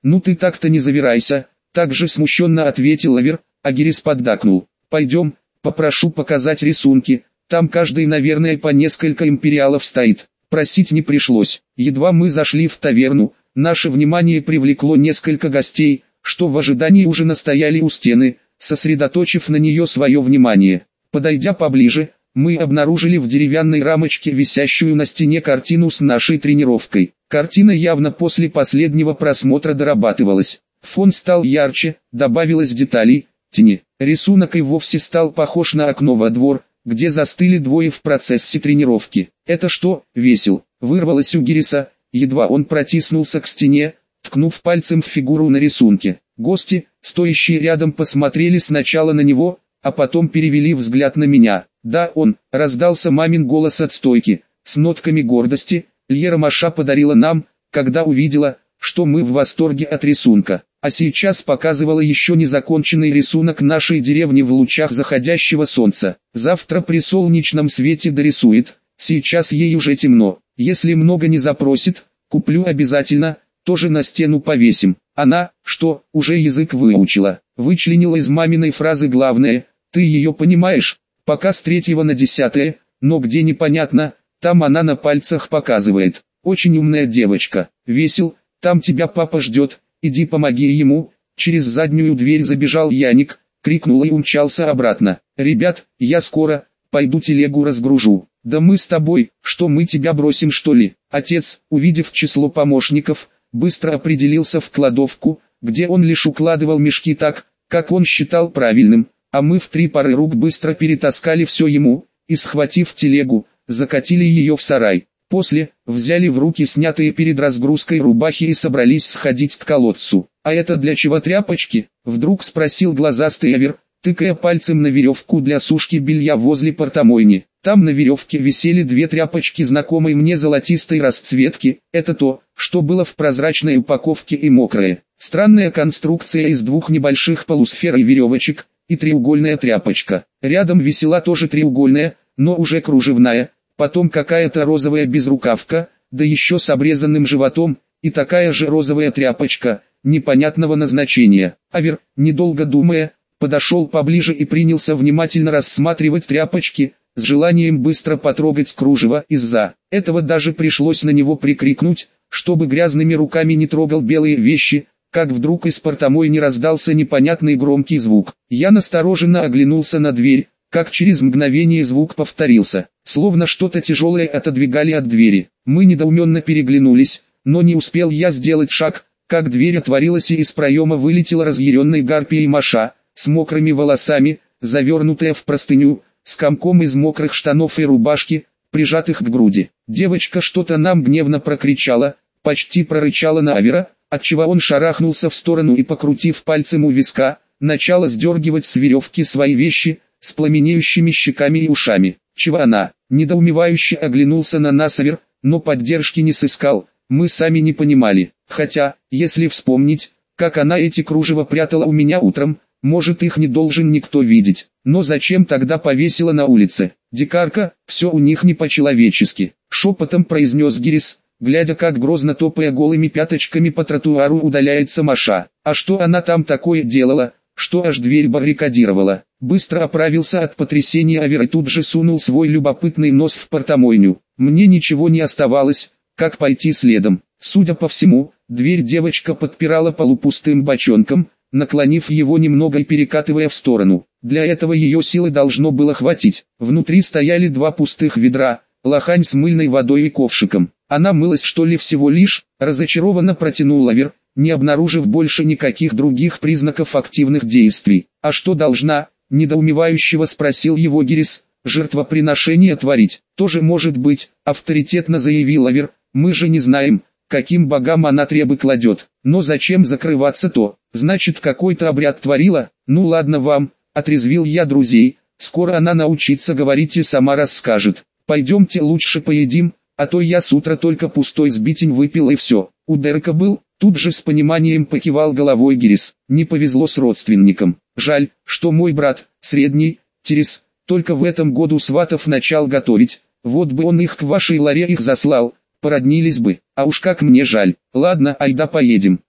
Ну ты так-то не завирайся, также смущенно ответил Авер, а Гирис поддакнул. Пойдем, попрошу показать рисунки, там каждый наверное по несколько империалов стоит. Просить не пришлось. Едва мы зашли в таверну, наше внимание привлекло несколько гостей, что в ожидании ужина стояли у стены, сосредоточив на нее свое внимание. Подойдя поближе, мы обнаружили в деревянной рамочке висящую на стене картину с нашей тренировкой. Картина явно после последнего просмотра дорабатывалась. Фон стал ярче, добавилось деталей, тени. Рисунок и вовсе стал похож на окно во двор, где застыли двое в процессе тренировки. «Это что?» — весел, вырвалось у Гириса, едва он протиснулся к стене, ткнув пальцем в фигуру на рисунке. Гости, стоящие рядом, посмотрели сначала на него, а потом перевели взгляд на меня. «Да, он», — раздался мамин голос от стойки, с нотками гордости, Льера Маша подарила нам, когда увидела, что мы в восторге от рисунка. А сейчас показывала еще незаконченный рисунок нашей деревни в лучах заходящего солнца. Завтра при солнечном свете дорисует, сейчас ей уже темно. Если много не запросит, куплю обязательно, тоже на стену повесим. Она, что, уже язык выучила, вычленила из маминой фразы главное, ты ее понимаешь, пока с 3 на 10, но где непонятно, там она на пальцах показывает. Очень умная девочка. Весел, там тебя папа ждет, иди помоги ему. Через заднюю дверь забежал Яник, крикнул и умчался обратно. Ребят, я скоро, пойду телегу разгружу. Да мы с тобой, что мы тебя бросим что ли? Отец, увидев число помощников, быстро определился в кладовку, где он лишь укладывал мешки так, как он считал правильным, а мы в 3 пары рук быстро перетаскали все ему, и схватив телегу, закатили ее в сарай. После, взяли в руки снятые перед разгрузкой рубахи и собрались сходить к колодцу. «А это для чего тряпочки?» — вдруг спросил глазастый Авер, тыкая пальцем на веревку для сушки белья возле портомойни. Там на веревке висели 2 тряпочки знакомой мне золотистой расцветки, это то, что было в прозрачной упаковке и мокрое. Странная конструкция из 2 небольших полусфер и веревочек, и треугольная тряпочка. Рядом висела тоже треугольная, но уже кружевная, потом какая-то розовая безрукавка, да еще с обрезанным животом, и такая же розовая тряпочка, непонятного назначения. Авер, недолго думая, подошел поближе и принялся внимательно рассматривать тряпочки, с желанием быстро потрогать кружево. Из-за этого даже пришлось на него прикрикнуть, чтобы грязными руками не трогал белые вещи, как вдруг из портомойни раздался непонятный громкий звук. Я настороженно оглянулся на дверь, как через мгновение звук повторился, словно что-то тяжелое отодвигали от двери. Мы недоуменно переглянулись, но не успел я сделать шаг, как дверь отворилась и из проема вылетела разъяренной гарпией Маша, с мокрыми волосами, завернутая в простыню, с комком из мокрых штанов и рубашки, прижатых к груди. Девочка что-то нам гневно прокричала, почти прорычала на Авера, отчего он шарахнулся в сторону и, покрутив пальцем у виска, начала сдергивать с веревки свои вещи, с пламенеющими щеками и ушами. «Чего она?» — недоумевающе оглянулся на нас Авер, но поддержки не сыскал, мы сами не понимали. Хотя, если вспомнить, как она эти кружева прятала у меня утром, может их не должен никто видеть. Но зачем тогда повесила на улице? Дикарка, все у них не по-человечески. Шепотом произнес Гирис, глядя как грозно топая голыми пяточками по тротуару удаляется Маша. А что она там такое делала, что аж дверь баррикадировала? Быстро оправился от потрясения Авер и тут же сунул свой любопытный нос в портомойню. Мне ничего не оставалось, как пойти следом. Судя по всему, дверь девочка подпирала полупустым бочонком, наклонив его немного и перекатывая в сторону. Для этого ее силы должно было хватить. Внутри стояли 2 пустых ведра, лохань с мыльной водой и ковшиком. Она мылась что ли всего лишь? Разочарованно протянул Авер, не обнаружив больше никаких других признаков активных действий. А что должна? Недоумевающего спросил его Гирис. Жертвоприношение творить? Тоже может быть, авторитетно заявил Авер. Мы же не знаем, каким богам она требы кладет. Но зачем закрываться-то? Значит, какой-то обряд творила? Ну ладно вам, отрезвил я друзей. Скоро она научится говорить и сама расскажет. Пойдемте лучше поедим, а то я с утра только пустой сбитень выпил и все. У Дерека был, тут же с пониманием покивал головой Гирис. Не повезло с родственником. Жаль, что мой брат, средний, Терес, только в этом году сватов начал готовить. Вот бы он их к вашей Ларе их заслал, породнились бы. А уж как мне жаль. Ладно, айда поедем.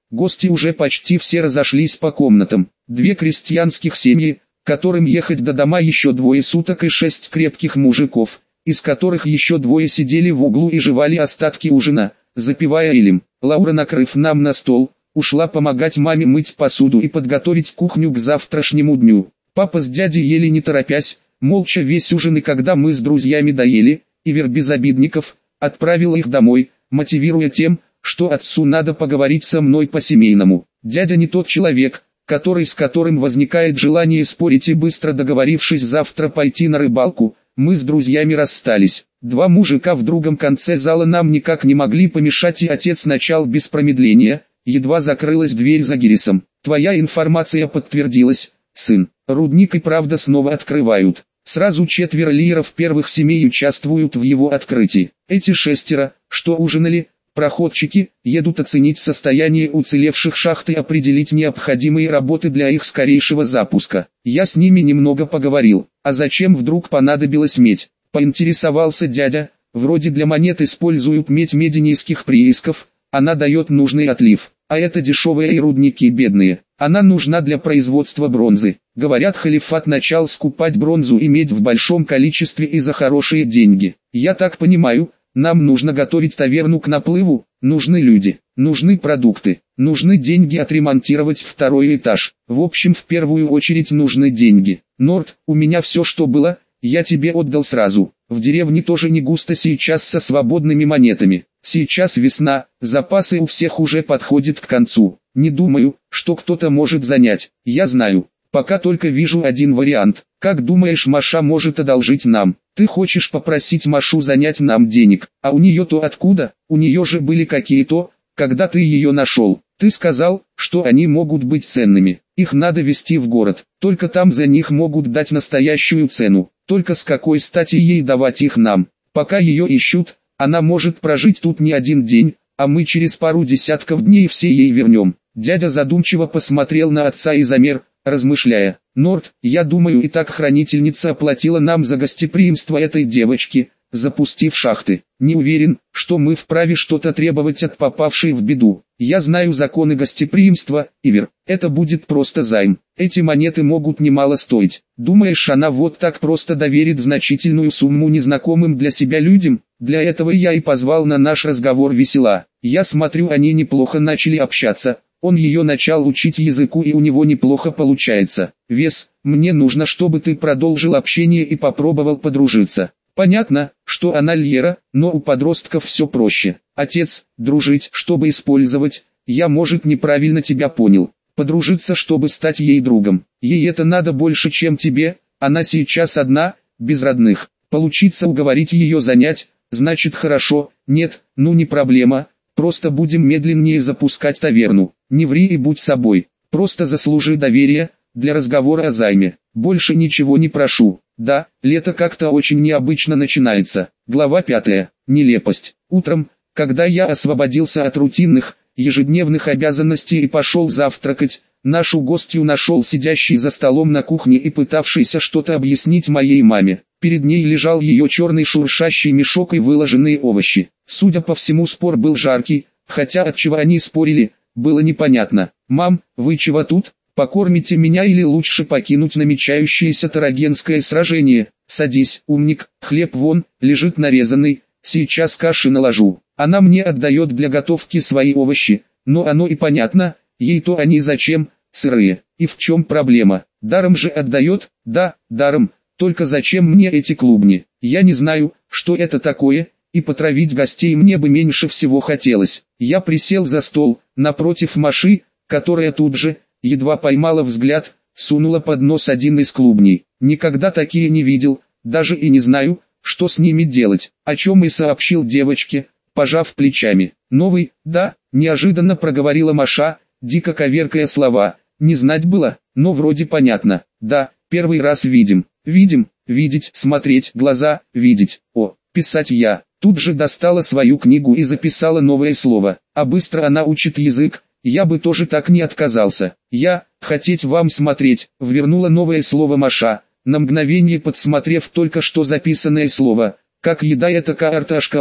Гости уже почти все разошлись по комнатам. 2 крестьянских семьи, которым ехать до дома еще 2 суток, и 6 крепких мужиков, из которых еще 2 сидели в углу и жевали остатки ужина, запивая элем. Лаура, накрыв нам на стол, ушла помогать маме мыть посуду и подготовить кухню к завтрашнему дню. Папа с дядей ели не торопясь, молча весь ужин, и когда мы с друзьями доели, Ивер без обидников отправил их домой, мотивируя тем, что отцу надо поговорить со мной по-семейному. Дядя не тот человек, с которым возникает желание спорить, и быстро договорившись завтра пойти на рыбалку, мы с друзьями расстались. 2 мужика в другом конце зала нам никак не могли помешать, и отец начал без промедления. Едва закрылась дверь за Гирисом: «Твоя информация подтвердилась, сын. Рудник и правда снова открывают. Сразу 4 лидеров первых семей участвуют в его открытии. Эти 6, что ужинали, проходчики, едут оценить состояние уцелевших шахт и определить необходимые работы для их скорейшего запуска. Я с ними немного поговорил. А зачем вдруг понадобилась медь?» Поинтересовался дядя. «Вроде для монет используют медь низких приисков, она дает нужный отлив. А это дешевые и рудники бедные. Она нужна для производства бронзы. Говорят, халифат начал скупать бронзу и медь в большом количестве и за хорошие деньги. Я так понимаю, нам нужно готовить таверну к наплыву, нужны люди, нужны продукты, нужны деньги отремонтировать 2-й этаж. В общем, в первую очередь нужны деньги. Норд, у меня все, что было, я тебе отдал сразу. В деревне тоже не густо сейчас со свободными монетами. Сейчас весна, запасы у всех уже подходят к концу. Не думаю, что кто-то может занять. Я знаю. Пока только вижу один вариант. Как думаешь, Маша может одолжить нам? Ты хочешь попросить Машу занять нам денег? А у нее-то откуда? У нее же были какие-то, когда ты ее нашел. Ты сказал, что они могут быть ценными. Их надо везти в город. Только там за них могут дать настоящую цену. Только с какой стати ей давать их нам? Пока ее ищут, она может прожить тут не один день, а мы через пару десятков дней все ей вернем. Дядя задумчиво посмотрел на отца и замер, размышляя. Норд, я думаю, и так хранительница оплатила нам за гостеприимство этой девочки, запустив шахты. Не уверен, что мы вправе что-то требовать от попавшей в беду. Я знаю законы гостеприимства, Ивер. Это будет просто займ. Эти монеты могут немало стоить. Думаешь, она вот так просто доверит значительную сумму незнакомым для себя людям? Для этого я и позвал на наш разговор Весела. Я смотрю, они неплохо начали общаться. Он ее начал учить языку, и у него неплохо получается. Вес, мне нужно, чтобы ты продолжил общение и попробовал подружиться. Понятно, что она льера, но у подростков все проще. Отец, дружить, чтобы использовать, я, может, неправильно тебя понял. Подружиться, чтобы стать ей другом. Ей это надо больше, чем тебе, она сейчас одна, без родных. Получится уговорить ее занять, значит хорошо, нет, ну не проблема, просто будем медленнее запускать таверну. Не ври и будь собой, просто заслужи доверие, для разговора о займе. Больше ничего не прошу. Да, лето как-то очень необычно начинается. Глава 5. Нелепость. Утром, когда я освободился от рутинных, ежедневных обязанностей и пошел завтракать, нашу гостью нашел сидящий за столом на кухне и пытавшийся что-то объяснить моей маме. Перед ней лежал ее черный шуршащий мешок и выложенные овощи. Судя по всему, спор был жаркий, хотя от чего они спорили, было непонятно. «Мам, вы чего тут? Покормите меня или лучше покинуть намечающееся тарагенское сражение? Садись, умник, хлеб вон, лежит нарезанный, сейчас каши наложу». Она мне отдает для готовки свои овощи, но оно и понятно, ей-то они зачем, сырые. И в чем проблема? Даром же отдает? Да, даром, только зачем мне эти клубни? Я не знаю, что это такое, и потравить гостей мне бы меньше всего хотелось. Я присел за стол, напротив Маши, которая тут же, едва поймала взгляд, сунула под нос один из клубней. Никогда такие не видел, даже и не знаю, что с ними делать, о чем и сообщил девочке, пожав плечами. «Новый, да», неожиданно проговорила Маша, дико коверкая слова. Не знать было, но вроде понятно. «Да, первый раз видим». «Видим, видеть, смотреть, глаза, видеть». «О, писать я». Тут же достала свою книгу и записала новое слово. А быстро она учит язык, я бы тоже так не отказался. «Я, хотеть вам смотреть», ввернула новое слово Маша, на мгновение подсмотрев только что записанное слово. «Как еда это картошка, а».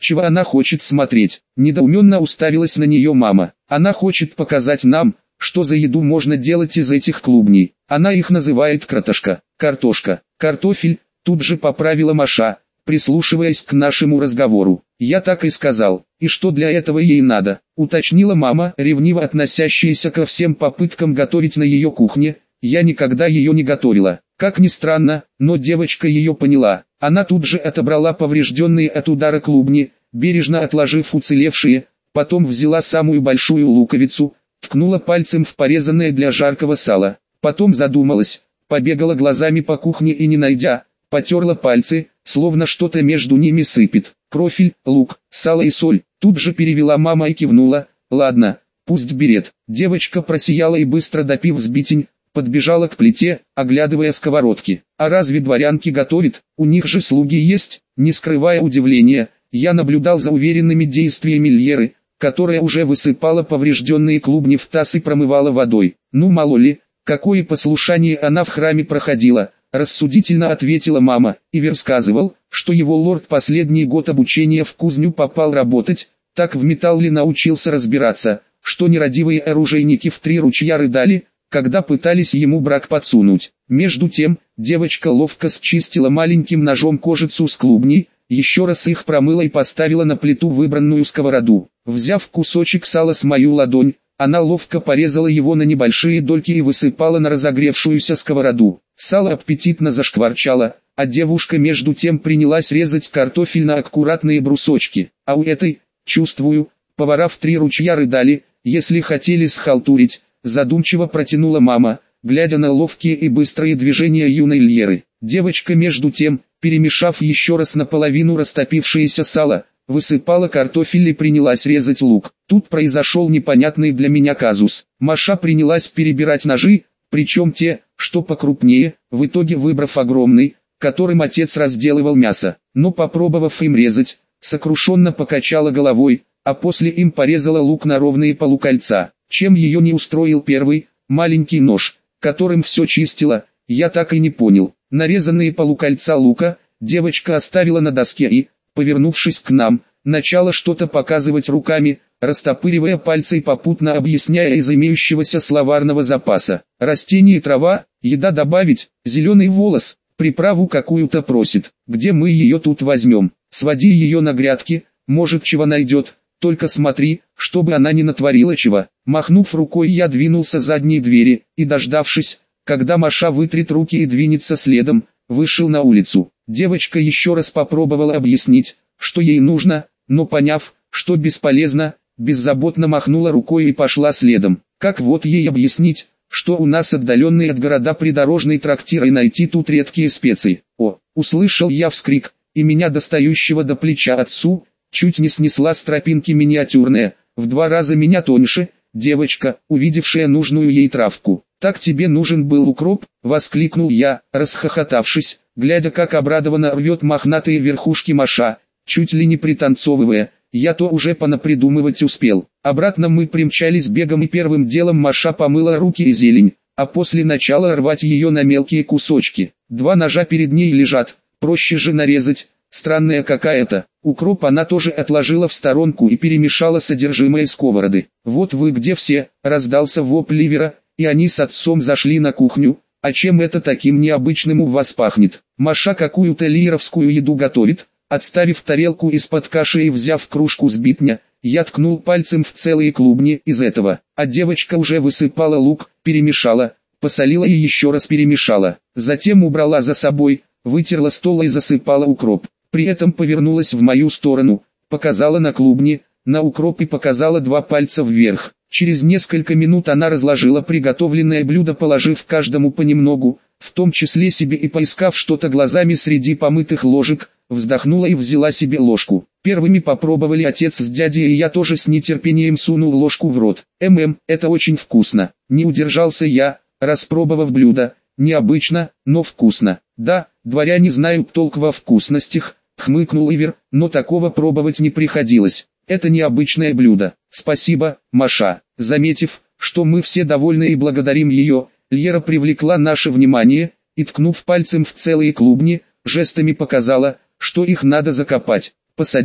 Чего она хочет смотреть? Недоуменно уставилась на нее мама. Она хочет показать нам, что за еду можно делать из этих клубней. Она их называет кратошка, картошка, картофель, тут же поправила Маша, прислушиваясь к нашему разговору. Я так и сказал. И что для этого ей надо? Уточнила мама, ревниво относящаяся ко всем попыткам готовить на ее кухне. Я никогда ее не готовила. Как ни странно, но девочка ее поняла. Она тут же отобрала поврежденные от удара клубни, бережно отложив уцелевшие, потом взяла самую большую луковицу, ткнула пальцем в порезанное для жаркого сала. Потом задумалась, побегала глазами по кухне и не найдя, потерла пальцы, словно что-то между ними сыпет. Крофель, лук, сало и соль. Тут же перевела мама и кивнула. Ладно, пусть берет. Девочка просияла и быстро допив сбитень, подбежала к плите, оглядывая сковородки. А разве дворянки готовят? У них же слуги есть. Не скрывая удивления, я наблюдал за уверенными действиями Льеры, которая уже высыпала поврежденные клубни в таз и промывала водой. Ну мало ли, какое послушание она в храме проходила, рассудительно ответила мама. Ивер сказывал, что его лорд последний год обучения в кузню попал работать, так в металле научился разбираться, что нерадивые оружейники в 3 ручья рыдали, когда пытались ему брак подсунуть. Между тем, девочка ловко счистила маленьким ножом кожицу с клубней, еще раз их промыла и поставила на плиту выбранную сковороду. Взяв кусочек сала с мою ладонь, она ловко порезала его на небольшие дольки и высыпала на разогревшуюся сковороду. Сало аппетитно зашкварчало, а девушка между тем принялась резать картофель на аккуратные брусочки. А у этой, чувствую, повара в 3 ручья рыдали, если хотели схалтурить. Задумчиво протянула мама, глядя на ловкие и быстрые движения юной Льеры. Девочка между тем, перемешав еще раз наполовину растопившееся сало, высыпала картофель и принялась резать лук. Тут произошел непонятный для меня казус. Маша принялась перебирать ножи, причем те, что покрупнее, в итоге выбрав огромный, которым отец разделывал мясо. Но попробовав им резать, сокрушенно покачала головой, а после им порезала лук на ровные полукольца. Чем ее не устроил первый, маленький нож, которым все чистила, я так и не понял. Нарезанные полукольца лука, девочка оставила на доске и, повернувшись к нам, начала что-то показывать руками, растопыривая пальцы и попутно объясняя из имеющегося словарного запаса. Растение и трава, еда добавить, зеленый волос, приправу какую-то просит. Где мы ее тут возьмем? Своди ее на грядки, может чего найдет. Только смотри, чтобы она не натворила чего. Махнув рукой, я двинулся к задней двери, и дождавшись, когда Маша вытрет руки и двинется следом, вышел на улицу. Девочка еще раз попробовала объяснить, что ей нужно, но поняв, что бесполезно, беззаботно махнула рукой и пошла следом. Как вот ей объяснить, что у нас отдаленный от города придорожный трактир и найти тут редкие специи? О, услышал я вскрик, и меня достающего до плеча отцу, чуть не снесла с тропинки миниатюрная, в 2 раза меня тоньше, девочка, увидевшая нужную ей травку. «Так тебе нужен был укроп?» — воскликнул я, расхохотавшись, глядя как обрадованно рвет мохнатые верхушки Маша, чуть ли не пританцовывая. Я то уже понапридумывать успел. Обратно мы примчались бегом и первым делом Маша помыла руки и зелень, а после начала рвать ее на мелкие кусочки. 2 ножа перед ней лежат, проще же нарезать. Странная какая-то. Укроп она тоже отложила в сторонку и перемешала содержимое сковороды. «Вот вы где все!» — раздался вопль Ливера, и они с отцом зашли на кухню. «А чем это таким необычным у вас пахнет?» Маша какую-то лиеровскую еду готовит. Отставив тарелку из-под каши и взяв кружку сбитня, я ткнул пальцем в целые клубни из этого. А девочка уже высыпала лук, перемешала, посолила и еще раз перемешала. Затем убрала за собой, вытерла стол и засыпала укроп. При этом повернулась в мою сторону, показала на клубни, на укроп и показала 2 пальца вверх. Через несколько минут она разложила приготовленное блюдо, положив каждому понемногу, в том числе себе, и поискав что-то глазами среди помытых ложек, вздохнула и взяла себе ложку. Первыми попробовали отец с дядей, и я тоже с нетерпением сунул ложку в рот. Это очень вкусно. Не удержался я, распробовав блюдо. Необычно, но вкусно. Да, дворяне знают толк во вкусностях, хмыкнул Ивер, но такого пробовать не приходилось. Это необычное блюдо. Спасибо, Маша. Заметив, что мы все довольны и благодарим ее, Льера привлекла наше внимание, и ткнув пальцем в целые клубни, жестами показала, что их надо закопать. «Посадить?»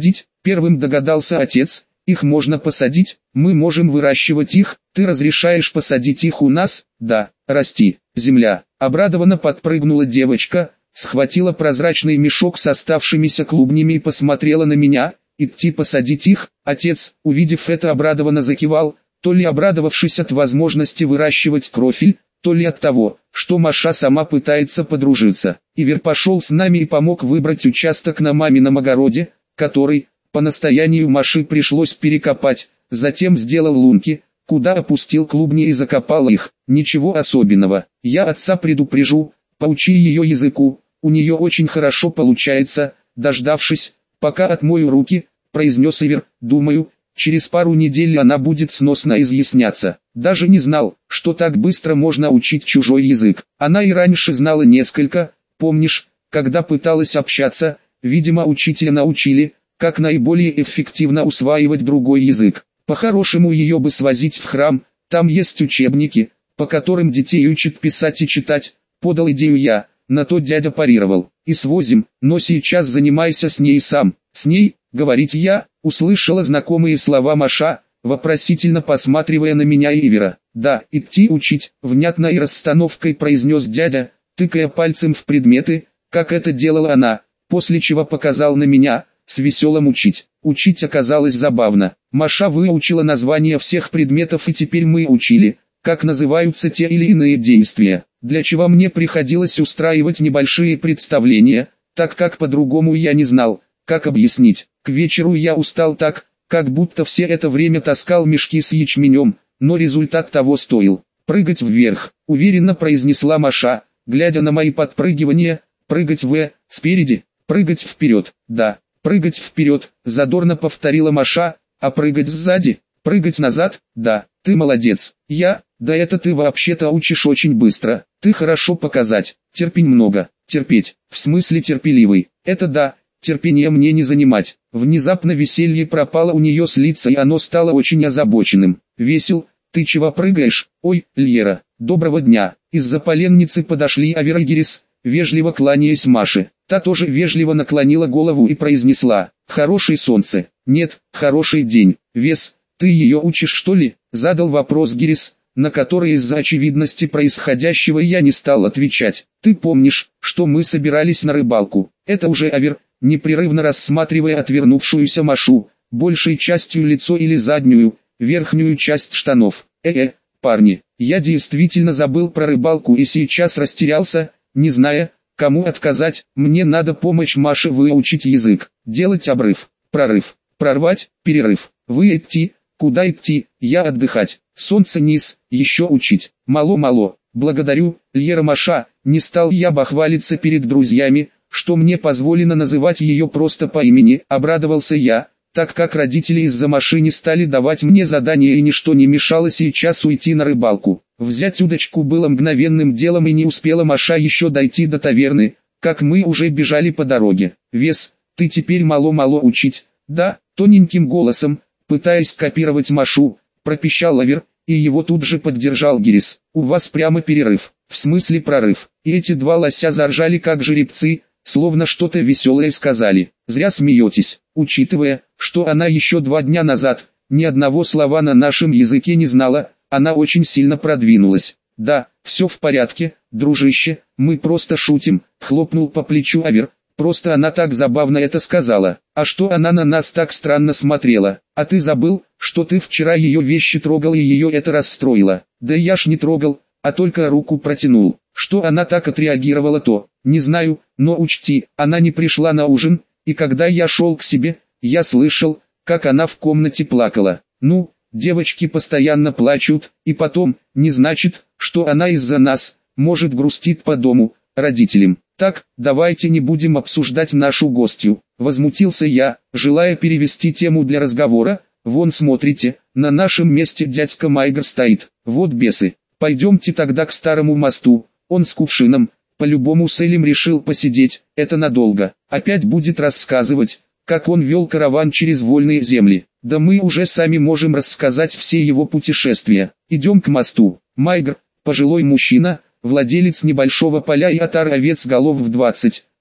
Первым догадался отец. Их можно посадить, мы можем выращивать их, ты разрешаешь посадить их у нас? Да, расти, земля. Обрадованно подпрыгнула девочка, схватила прозрачный мешок с оставшимися клубнями и посмотрела на меня. Идти посадить их? Отец, увидев это, обрадованно закивал, то ли обрадовавшись от возможности выращивать крофель, то ли от того, что Маша сама пытается подружиться. Ивер пошел с нами и помог выбрать участок на мамином огороде, который, по настоянию Маши, пришлось перекопать, затем сделал лунки, куда опустил клубни и закопал их. Ничего особенного, я отца предупрежу, поучи ее языку, у нее очень хорошо получается. Дождавшись, пока отмою руки, произнес Ивер, думаю, через пару недель она будет сносно изъясняться. Даже не знал, что так быстро можно учить чужой язык. Она и раньше знала несколько, помнишь, когда пыталась общаться, видимо учителя научили, как наиболее эффективно усваивать другой язык. По-хорошему ее бы свозить в храм, там есть учебники, по которым детей учат писать и читать, подал идею я, на то дядя парировал. И свозим, но сейчас занимайся с ней сам. С ней, говорить я, услышала знакомые слова Маша, вопросительно посматривая на меня и Ивера. Да, идти учить, внятно и расстановкой произнес дядя, тыкая пальцем в предметы, как это делала она, после чего показал на меня, с веселым учить. Учить оказалось забавно. Маша выучила названия всех предметов и теперь мы учили, как называются те или иные действия, для чего мне приходилось устраивать небольшие представления, так как по-другому я не знал, как объяснить. К вечеру я устал так, как будто все это время таскал мешки с ячменем, но результат того стоил. Прыгать вверх, уверенно произнесла Маша, глядя на мои подпрыгивания, прыгать спереди, прыгать вперед, да. Прыгать вперед, задорно повторила Маша, а прыгать сзади, прыгать назад, да, ты молодец. Да это ты вообще-то учишь очень быстро, ты хорошо показать, терпень много, терпеть, в смысле терпеливый, это да, терпение мне не занимать. Внезапно веселье пропало у нее с лица и оно стало очень озабоченным. Весел, ты чего прыгаешь? Ой, Льера, доброго дня. Из-за поленницы подошли Авер и Гирис, вежливо кланяясь Маше. Та тоже вежливо наклонила голову и произнесла: «Хорошее солнце». «Нет, хороший день». «Вес, ты ее учишь что ли?» Задал вопрос Гирис, на который из-за очевидности происходящего я не стал отвечать. «Ты помнишь, что мы собирались на рыбалку?» Это уже Авер, непрерывно рассматривая отвернувшуюся Машу, большей частью лицо или заднюю, верхнюю часть штанов. Парни, я действительно забыл про рыбалку и сейчас растерялся, не зная, кому отказать. Мне надо помочь Маше выучить язык, делать обрыв, прорыв, прорвать, перерыв. Вы идти, куда идти, я отдыхать, солнце низ, еще учить. Мало-мало, благодарю, Льера. Маша, не стал я бахвалиться перед друзьями, что мне позволено называть ее просто по имени. Обрадовался я, так как родители из-за Маши не стали давать мне задания и ничто не мешало сейчас уйти на рыбалку. Взять удочку было мгновенным делом и не успела Маша еще дойти до таверны, как мы уже бежали по дороге. «Вес, ты теперь мало-мало учить?» «Да», тоненьким голосом, пытаясь копировать Машу, пропищал Авер, и его тут же поддержал Гирис. «У вас прямо перерыв, в смысле прорыв». И эти два лося заржали как жеребцы, словно что-то веселое сказали. «Зря смеетесь, учитывая, что она еще 2 дня назад ни одного слова на нашем языке не знала. Она очень сильно продвинулась». «Да, все в порядке, дружище, мы просто шутим», — хлопнул по плечу Авер. «Просто она так забавно это сказала. А что она на нас так странно смотрела? А ты забыл, что ты вчера ее вещи трогал и ее это расстроило?» «Да я ж не трогал, а только руку протянул». Что она так отреагировала, то не знаю, но учти, она не пришла на ужин, и когда я шел к себе, я слышал, как она в комнате плакала. Ну, девочки постоянно плачут, и потом, не значит, что она из-за нас, может грустит по дому, родителям. Так, давайте не будем обсуждать нашу гостью. Возмутился я, желая перевести тему для разговора. Вон смотрите, на нашем месте дядька Майгр стоит, вот бесы. Пойдемте тогда к старому мосту, он с кувшином. По-любому Селим решил посидеть, это надолго. Опять будет рассказывать, как он вел караван через вольные земли. Да мы уже сами можем рассказать все его путешествия. Идем к мосту. Майгр, пожилой мужчина, владелец небольшого поля и отар овец голов в 20,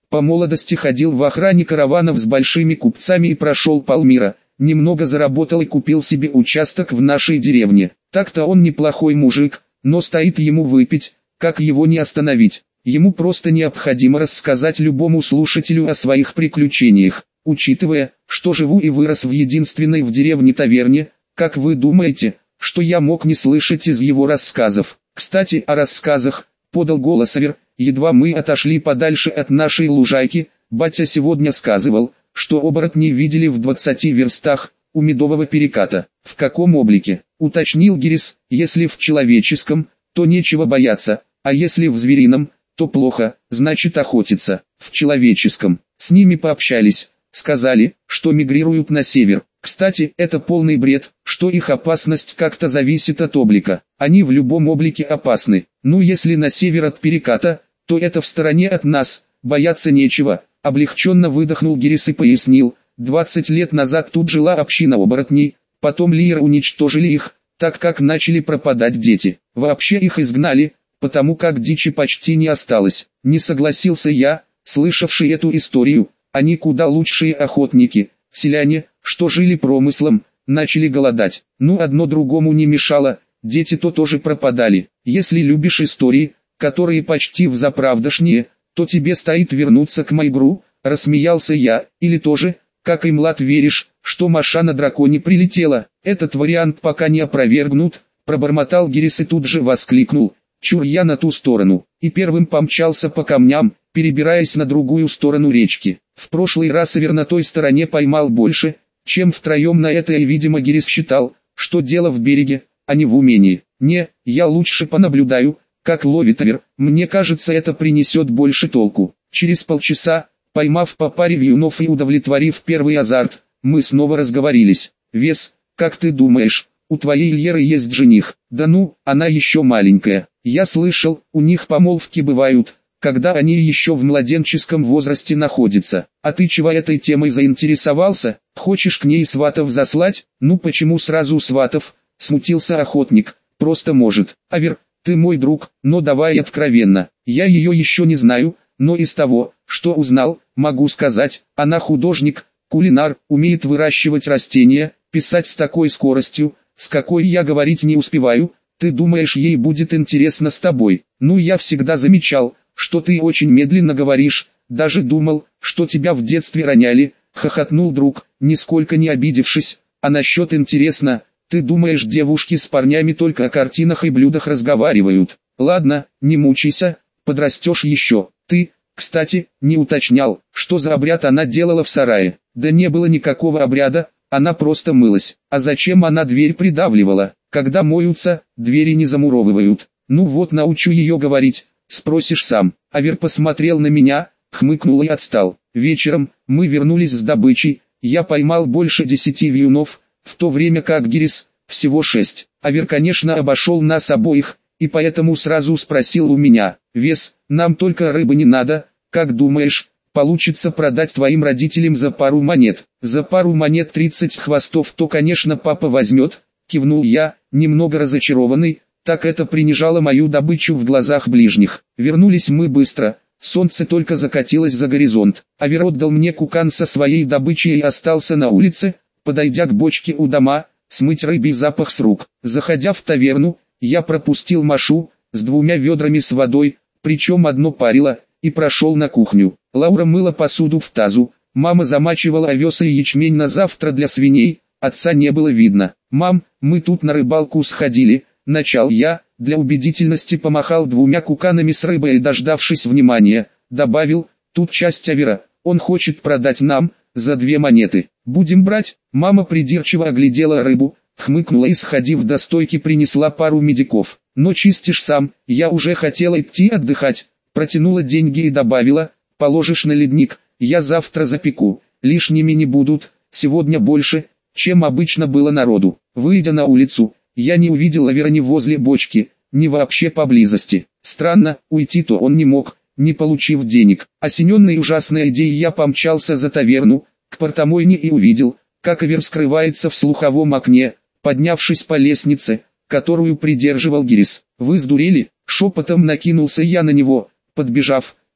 По молодости ходил в охране караванов с большими купцами и прошел полмира. Немного заработал и купил себе участок в нашей деревне. Так-то он неплохой мужик, но стоит ему выпить, как его не остановить. Ему просто необходимо рассказать любому слушателю о своих приключениях. Учитывая, что живу и вырос в единственной в деревне таверне, как вы думаете, что я мог не слышать из его рассказов? Кстати, о рассказах, подал голос Авер, едва мы отошли подальше от нашей лужайки. Батя сегодня сказывал, что оборотней видели в 20 верстах, у медового переката. В каком облике? Уточнил Гирис. Если в человеческом, то нечего бояться, а если в зверином, то плохо, значит охотиться. В человеческом. С ними пообщались, сказали, что мигрируют на север. Кстати, это полный бред, что их опасность как-то зависит от облика. Они в любом облике опасны. Ну если на север от переката, то это в стороне от нас, бояться нечего. Облегченно выдохнул Гирис и пояснил, 20 лет назад тут жила община оборотней, потом Лиер уничтожили их, так как начали пропадать дети. Вообще их изгнали, потому как дичи почти не осталось. Не согласился я, слышавший эту историю, они куда лучшие охотники, селяне, что жили промыслом, начали голодать. Ну одно другому не мешало, дети-то тоже пропадали. Если любишь истории, которые почти взаправдошние, то тебе стоит вернуться к Майгру, рассмеялся я, или тоже, как и Млад веришь, что Маша на драконе прилетела. Этот вариант пока не опровергнут, пробормотал Гирис и тут же воскликнул, чур я на ту сторону, и первым помчался по камням, перебираясь на другую сторону речки. В прошлый раз Авер на той стороне поймал больше, чем втроем на это, и видимо Гирис считал, что дело в береге, а не в умении. Не, я лучше понаблюдаю, как ловит Авер, мне кажется это принесет больше толку. Через полчаса, поймав по паре вьюнов и удовлетворив первый азарт, мы снова разговорились. Вес, как ты думаешь, у твоей Льеры есть жених? Да ну, она еще маленькая. Я слышал, у них помолвки бывают, когда они еще в младенческом возрасте находятся. А ты чего этой темой заинтересовался? Хочешь к ней сватов заслать? Ну почему сразу сватов? Смутился охотник. Просто может. Авер, ты мой друг, но давай откровенно. Я ее еще не знаю, но из того, что узнал, могу сказать, она художник, кулинар, умеет выращивать растения, писать с такой скоростью, с какой я говорить не успеваю. Ты думаешь, ей будет интересно с тобой? Ну я всегда замечал, что ты очень медленно говоришь, даже думал, что тебя в детстве роняли, хохотнул друг, нисколько не обидевшись. А насчет интересно, ты думаешь, девушки с парнями только о картинах и блюдах разговаривают? Ладно, не мучайся, подрастешь еще. Ты, кстати, не уточнял, что за обряд она делала в сарае. Да не было никакого обряда, она просто мылась. А зачем она дверь придавливала? Когда моются, двери не замуровывают. Ну вот научу ее говорить, спросишь сам. Авер посмотрел на меня, хмыкнул и отстал. Вечером, мы вернулись с добычей, я поймал больше 10 вьюнов, в то время как Гирис, всего 6. Авер конечно обошел нас обоих, и поэтому сразу спросил у меня, вес, нам только рыбы не надо, как думаешь, получится продать твоим родителям за пару монет? За пару монет 30 хвостов то конечно папа возьмет, кивнул я, немного разочарованный, так это принижало мою добычу в глазах ближних. Вернулись мы быстро, солнце только закатилось за горизонт. Авер отдал мне кукан со своей добычей и остался на улице, подойдя к бочке у дома, смыть рыбий запах с рук. Заходя в таверну, я пропустил Машу, с 2 ведрами с водой, причем одно парило, и прошел на кухню. Лаура мыла посуду в тазу, мама замачивала овес и ячмень на завтра для свиней, отца не было видно. «Мам, мы тут на рыбалку сходили», — начал я, для убедительности помахал 2 куканами с рыбой и, дождавшись внимания, добавил, «Тут часть Авера, он хочет продать нам, за 2 монеты. Будем брать?» Мама придирчиво оглядела рыбу, хмыкнула и, сходив до стойки, принесла пару медиков. «Но чистишь сам, я уже хотела идти отдыхать», протянула деньги и добавила, «Положишь на ледник, я завтра запеку, лишними не будут, сегодня больше, чем обычно было народу». Выйдя на улицу, я не увидел Авера ни возле бочки, ни вообще поблизости. Странно, уйти-то он не мог, не получив денег. Осененный ужасной идеей я помчался за таверну, к портомойне и увидел, как Авер скрывается в слуховом окне, поднявшись по лестнице, которую придерживал Гирис. «Вы сдурели?» — шепотом накинулся я на него, подбежав,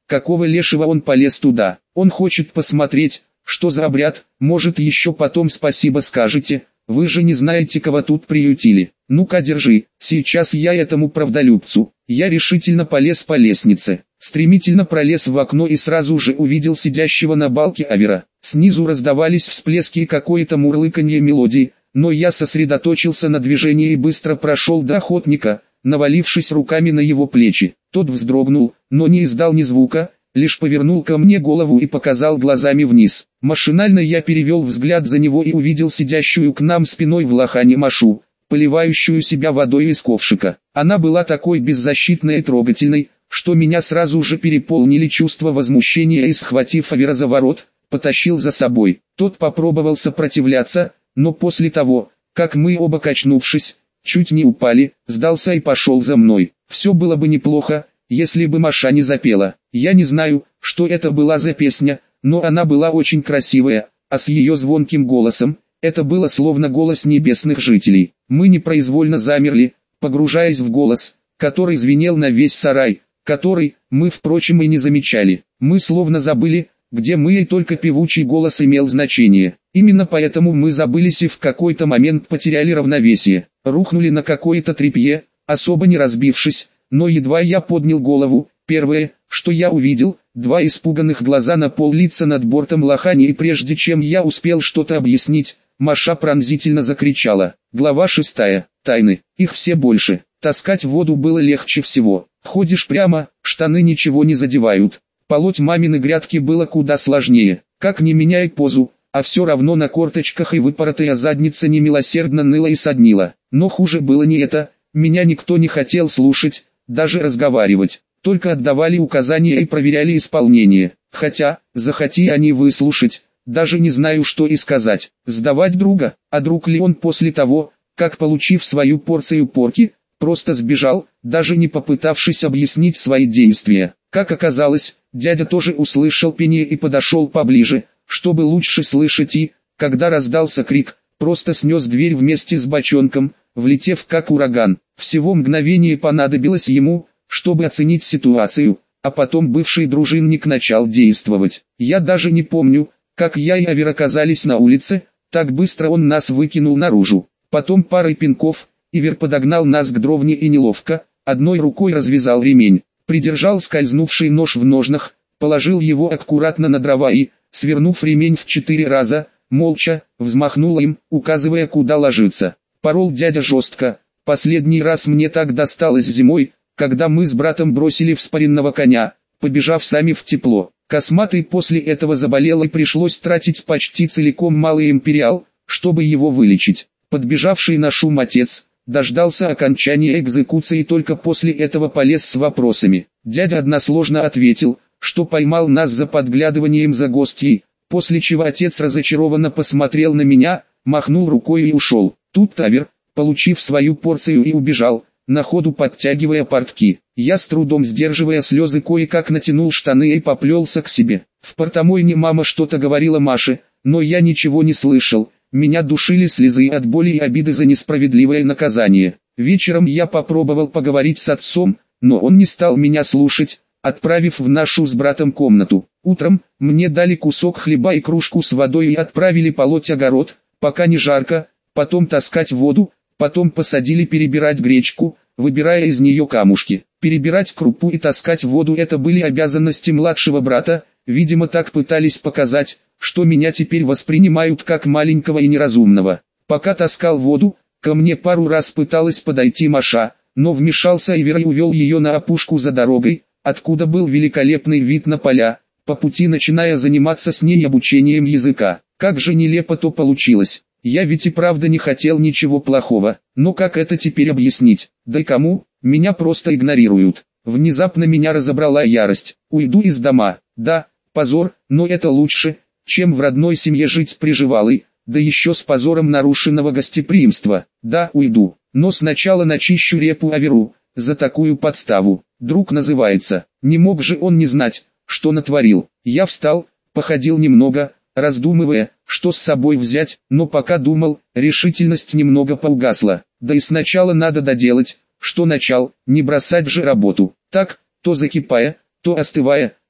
какого лешего он полез туда? Он хочет посмотреть, что за обряд, может еще потом спасибо скажете, вы же не знаете, кого тут приютили. Ну-ка держи, сейчас я этому правдолюбцу. Я решительно полез по лестнице, стремительно пролез в окно и сразу же увидел сидящего на балке Авера. Снизу раздавались всплески и какое-то мурлыканье мелодии, но я сосредоточился на движении и быстро прошел до охотника, навалившись руками на его плечи. Тот вздрогнул, но не издал ни звука, лишь повернул ко мне голову и показал глазами вниз. Машинально я перевел взгляд за него и увидел сидящую к нам спиной в лохане Машу, поливающую себя водой из ковшика. Она была такой беззащитной и трогательной, что меня сразу же переполнили чувства возмущения и, схватив Авера за ворот, потащил за собой. Тот попробовал сопротивляться, но после того, как мы оба, качнувшись, чуть не упали, сдался и пошел за мной. Все было бы неплохо, если бы Маша не запела. Я не знаю, что это была за песня, но она была очень красивая, а с ее звонким голосом, это было словно голос небесных жителей. Мы непроизвольно замерли, погружаясь в голос, который звенел на весь сарай, который мы, впрочем, и не замечали. Мы словно забыли, где мы, и только певучий голос имел значение. Именно поэтому мы забылись и в какой-то момент потеряли равновесие, рухнули на какое-то тряпье, особо не разбившись, но едва я поднял голову, первое, что я увидел, два испуганных глаза на пол лица над бортом лохани, и прежде чем я успел что-то объяснить, Маша пронзительно закричала. Глава 6. Тайны. Их все больше. Таскать воду было легче всего. Ходишь прямо, штаны ничего не задевают. Полоть мамины грядки было куда сложнее. Как ни меняй позу, а все равно на корточках и выпоротая задница немилосердно ныла и соднила. Но хуже было не это, меня никто не хотел слушать, даже разговаривать. Только отдавали указания и проверяли исполнение. Хотя, захоти они выслушать, даже не знаю, что и сказать. Сдавать друга, а друг ли он после того, как, получив свою порцию порки, просто сбежал, даже не попытавшись объяснить свои действия. Как оказалось, дядя тоже услышал пение и подошел поближе, чтобы лучше слышать, и, когда раздался крик, просто снес дверь вместе с бочонком, влетев как ураган. Всего мгновение понадобилось ему, чтобы оценить ситуацию, а потом бывший дружинник начал действовать. Я даже не помню, как я и Авер оказались на улице, так быстро он нас выкинул наружу. Потом парой пинков, Ивер подогнал нас к дровне и неловко, одной рукой развязал ремень, придержал скользнувший нож в ножнах, положил его аккуратно на дрова и, свернув ремень в 4 раза, молча, взмахнул им, указывая, куда ложиться. Порол дядя жестко. Последний раз мне так досталось зимой, когда мы с братом бросили вспаренного коня, побежав сами в тепло. Косматый после этого заболел и пришлось тратить почти целиком малый империал, чтобы его вылечить. Подбежавший на шум отец дождался окончания экзекуции и только после этого полез с вопросами. Дядя односложно ответил, что поймал нас за подглядыванием за гостьей, после чего отец разочарованно посмотрел на меня, махнул рукой и ушел. Тут Авер, получив свою порцию, и убежал, на ходу подтягивая портки. Я, с трудом сдерживая слезы, кое-как натянул штаны и поплелся к себе. В портомойне мама что-то говорила Маше, но я ничего не слышал. Меня душили слезы от боли и обиды за несправедливое наказание. Вечером я попробовал поговорить с отцом, но он не стал меня слушать, отправив в нашу с братом комнату. Утром мне дали кусок хлеба и кружку с водой и отправили полоть огород, пока не жарко, потом таскать воду, потом посадили перебирать гречку, выбирая из нее камушки. Перебирать крупу и таскать воду — это были обязанности младшего брата, видимо так пытались показать, что меня теперь воспринимают как маленького и неразумного. Пока таскал воду, ко мне пару раз пыталась подойти Маша, но вмешался Ивер и увел ее на опушку за дорогой, откуда был великолепный вид на поля, по пути начиная заниматься с ней обучением языка. Как же нелепо то получилось. Я ведь и правда не хотел ничего плохого, но как это теперь объяснить? Да и кому? Меня просто игнорируют. Внезапно меня разобрала ярость. Уйду из дома. Да, позор, но это лучше, чем в родной семье жить приживалой, да еще с позором нарушенного гостеприимства. Да, уйду, но сначала начищу репу Аверу, за такую подставу. Друг называется. Не мог же он не знать, что натворил. Я встал, походил немного, раздумывая, что с собой взять, но пока думал, решительность немного поугасла. Да и сначала надо доделать, что начал, не бросать же работу. Так, то закипая, то остывая,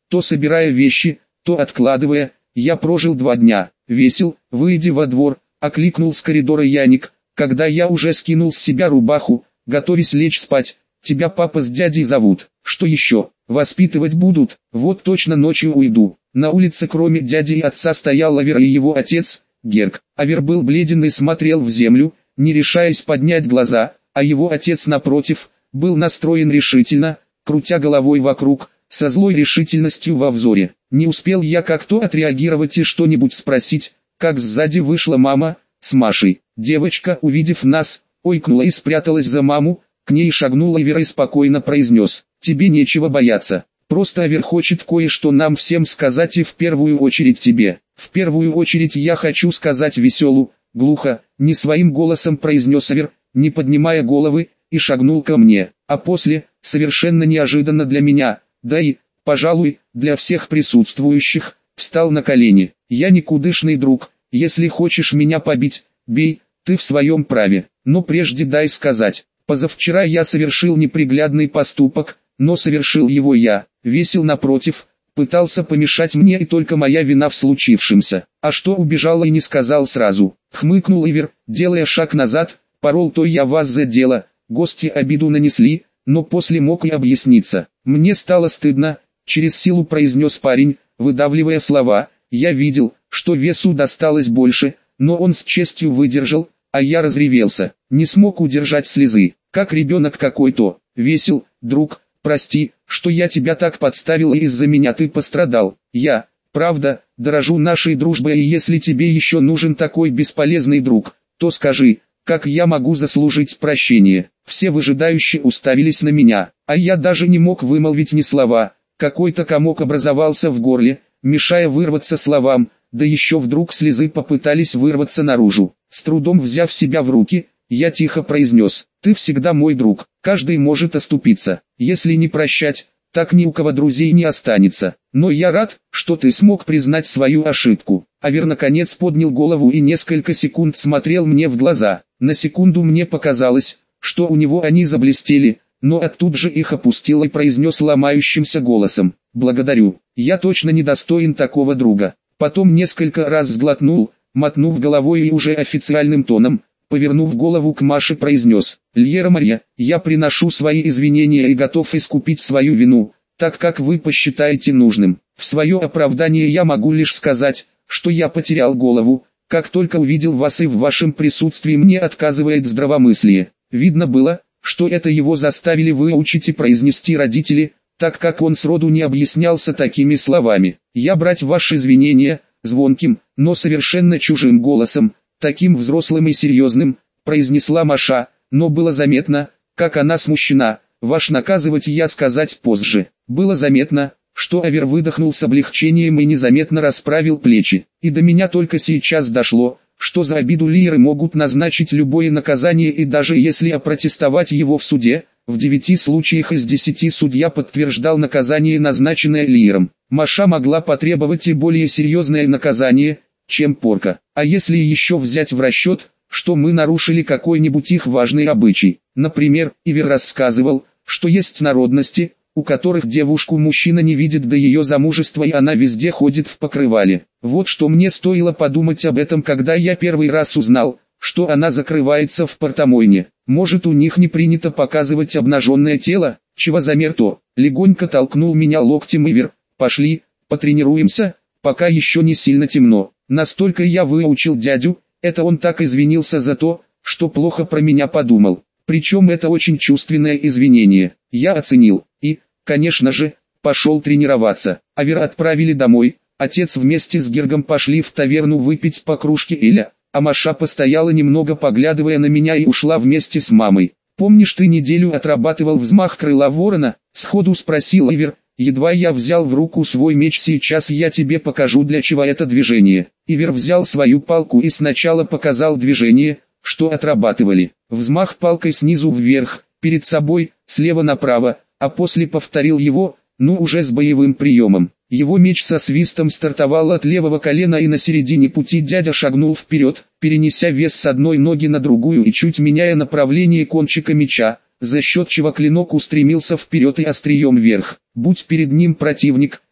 то собирая вещи, то откладывая. Я прожил 2 дня. Весел, выйдя во двор, окликнул с коридора Яник, когда я уже скинул с себя рубаху, готовясь лечь спать. Тебя папа с дядей зовут. Что еще? Воспитывать будут? Вот точно ночью уйду. На улице кроме дяди и отца стоял Авер и его отец, Герк. Авер был бледен и смотрел в землю, не решаясь поднять глаза, а его отец напротив, был настроен решительно, крутя головой вокруг, со злой решительностью во взоре. Не успел я как-то отреагировать и что-нибудь спросить, как сзади вышла мама, с Машей. Девочка, увидев нас, ойкнула и спряталась за маму, к ней шагнул Авер и спокойно произнес: «Тебе нечего бояться, просто Авер хочет кое-что нам всем сказать и в первую очередь тебе. В первую очередь я хочу сказать Веселу», глухо, не своим голосом произнес Авер, не поднимая головы, и шагнул ко мне, а после, совершенно неожиданно для меня, да и, пожалуй, для всех присутствующих, встал на колени. «Я никудышный друг, если хочешь меня побить, бей, ты в своем праве, но прежде дай сказать, позавчера я совершил неприглядный поступок, но совершил его я. Весел напротив, пытался помешать мне и только моя вина в случившемся. А что убежал и не сказал сразу?» Хмыкнул Ивер, делая шаг назад. «Порол то я вас за дело, гости обиду нанесли, но после мог и объясниться. Мне стало стыдно», через силу произнес парень, выдавливая слова. «Я видел, что Весу досталось больше, но он с честью выдержал, а я разревелся, не смог удержать слезы, как ребенок какой-то. Весел, друг, прости, что я тебя так подставил и из-за меня ты пострадал. Я, правда, дорожу нашей дружбой, и если тебе еще нужен такой бесполезный друг, то скажи, как я могу заслужить прощение?» Все выжидающе уставились на меня, а я даже не мог вымолвить ни слова. Какой-то комок образовался в горле, мешая вырваться словам, да еще вдруг слезы попытались вырваться наружу. С трудом взяв себя в руки, я тихо произнес: «Ты всегда мой друг, каждый может оступиться, если не прощать, так ни у кого друзей не останется. Но я рад, что ты смог признать свою ошибку». Авер наконец поднял голову и несколько секунд смотрел мне в глаза. На секунду мне показалось, что у него они заблестели, но оттуда же их опустил и произнес ломающимся голосом: «Благодарю, я точно недостоин такого друга». Потом несколько раз сглотнул, мотнув головой и уже официальным тоном, повернув голову к Маше, произнес: «Льера Марья, я приношу свои извинения и готов искупить свою вину, так как вы посчитаете нужным. В свое оправдание я могу лишь сказать, что я потерял голову, как только увидел вас, и в вашем присутствии мне отказывает здравомыслие. Видно было, что это его заставили выучить и произнести родители, так как он сроду не объяснялся такими словами. Я брать ваши извинения», звонким, но совершенно чужим голосом, таким взрослым и серьезным, произнесла Маша, но было заметно, как она смущена. «Ваш наказывать я сказать позже». Было заметно, что Авер выдохнул с облегчением и незаметно расправил плечи. И до меня только сейчас дошло, что за обиду Лиеры могут назначить любое наказание, и даже если опротестовать его в суде, в 9 случаях из 10 судья подтверждал наказание, назначенное Лиером. Маша могла потребовать и более серьезное наказание, чем порка. А если еще взять в расчет, что мы нарушили какой-нибудь их важный обычай. Например, Ивер рассказывал, что есть народности, у которых девушку мужчина не видит до ее замужества, и она везде ходит в покрывале. Вот что мне стоило подумать об этом, когда я первый раз узнал, что она закрывается в портомойне. Может, у них не принято показывать обнаженное тело? Чего замер-то? Легонько толкнул меня локтем Ивер. «Пошли, потренируемся, пока еще не сильно темно». Настолько я выучил дядю, это он так извинился за то, что плохо про меня подумал. Причем это очень чувственное извинение. Я оценил и, конечно же, пошел тренироваться. Авера отправили домой, отец вместе с Гергом пошли в таверну выпить по кружке эля, а Маша постояла немного, поглядывая на меня, и ушла вместе с мамой. «Помнишь, ты неделю отрабатывал взмах крыла ворона?» — сходу спросил Ивер. Едва я взял в руку свой меч. «Сейчас я тебе покажу, для чего это движение». Ивер взял свою палку и сначала показал движение, что отрабатывали. Взмах палкой снизу вверх, перед собой, слева направо, а после повторил его, но уже с боевым приемом. Его меч со свистом стартовал от левого колена, и на середине пути дядя шагнул вперед, перенеся вес с одной ноги на другую и чуть меняя направление кончика меча, за счет чего клинок устремился вперед и острием вверх. Будь перед ним противник,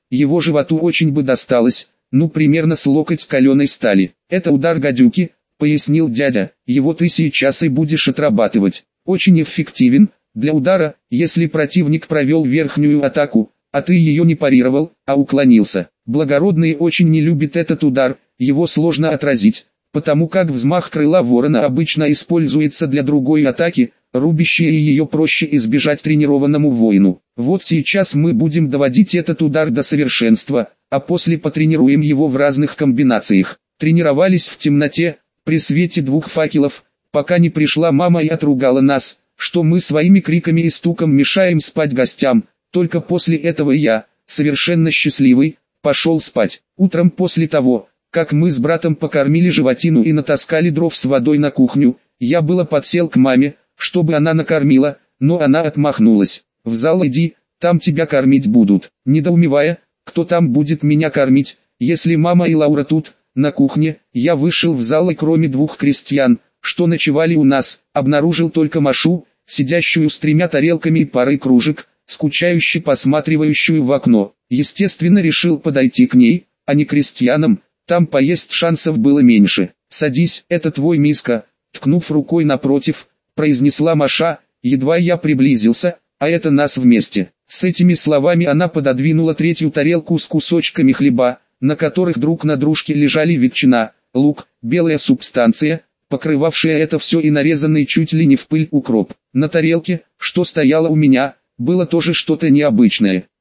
его животу очень бы досталось, ну примерно с локоть каленой стали. Это удар гадюки, пояснил дядя, его ты сейчас и будешь отрабатывать. Очень эффективен для удара, если противник провел верхнюю атаку, а ты ее не парировал, а уклонился. Благородные очень не любят этот удар, его сложно отразить, потому как взмах крыла ворона обычно используется для другой атаки, рубящей, и ее проще избежать тренированному воину. Вот сейчас мы будем доводить этот удар до совершенства, а после потренируем его в разных комбинациях. Тренировались в темноте, при свете 2 факелов, пока не пришла мама и отругала нас, что мы своими криками и стуком мешаем спать гостям. Только после этого я, совершенно счастливый, пошел спать. Утром после того, как мы с братом покормили животину и натаскали дров с водой на кухню, я было подсел к маме, чтобы она накормила, но она отмахнулась. «В зал иди, там тебя кормить будут». Недоумевая, кто там будет меня кормить, если мама и Лаура тут, на кухне, я вышел в зал и кроме 2 крестьян, что ночевали у нас, обнаружил только Машу, сидящую с 3 тарелками и парой кружек, скучающе посматривающую в окно. Естественно, решил подойти к ней, а не к крестьянам, там поесть шансов было меньше. «Садись, это твой миска», ткнув рукой напротив, произнесла Маша, едва я приблизился, «а это нас вместе». С этими словами она пододвинула 3-ю тарелку с кусочками хлеба, на которых друг на дружке лежали ветчина, лук, белая субстанция, покрывавшая это все, и нарезанный чуть ли не в пыль укроп. На тарелке, что стояла у меня, было тоже что-то необычное.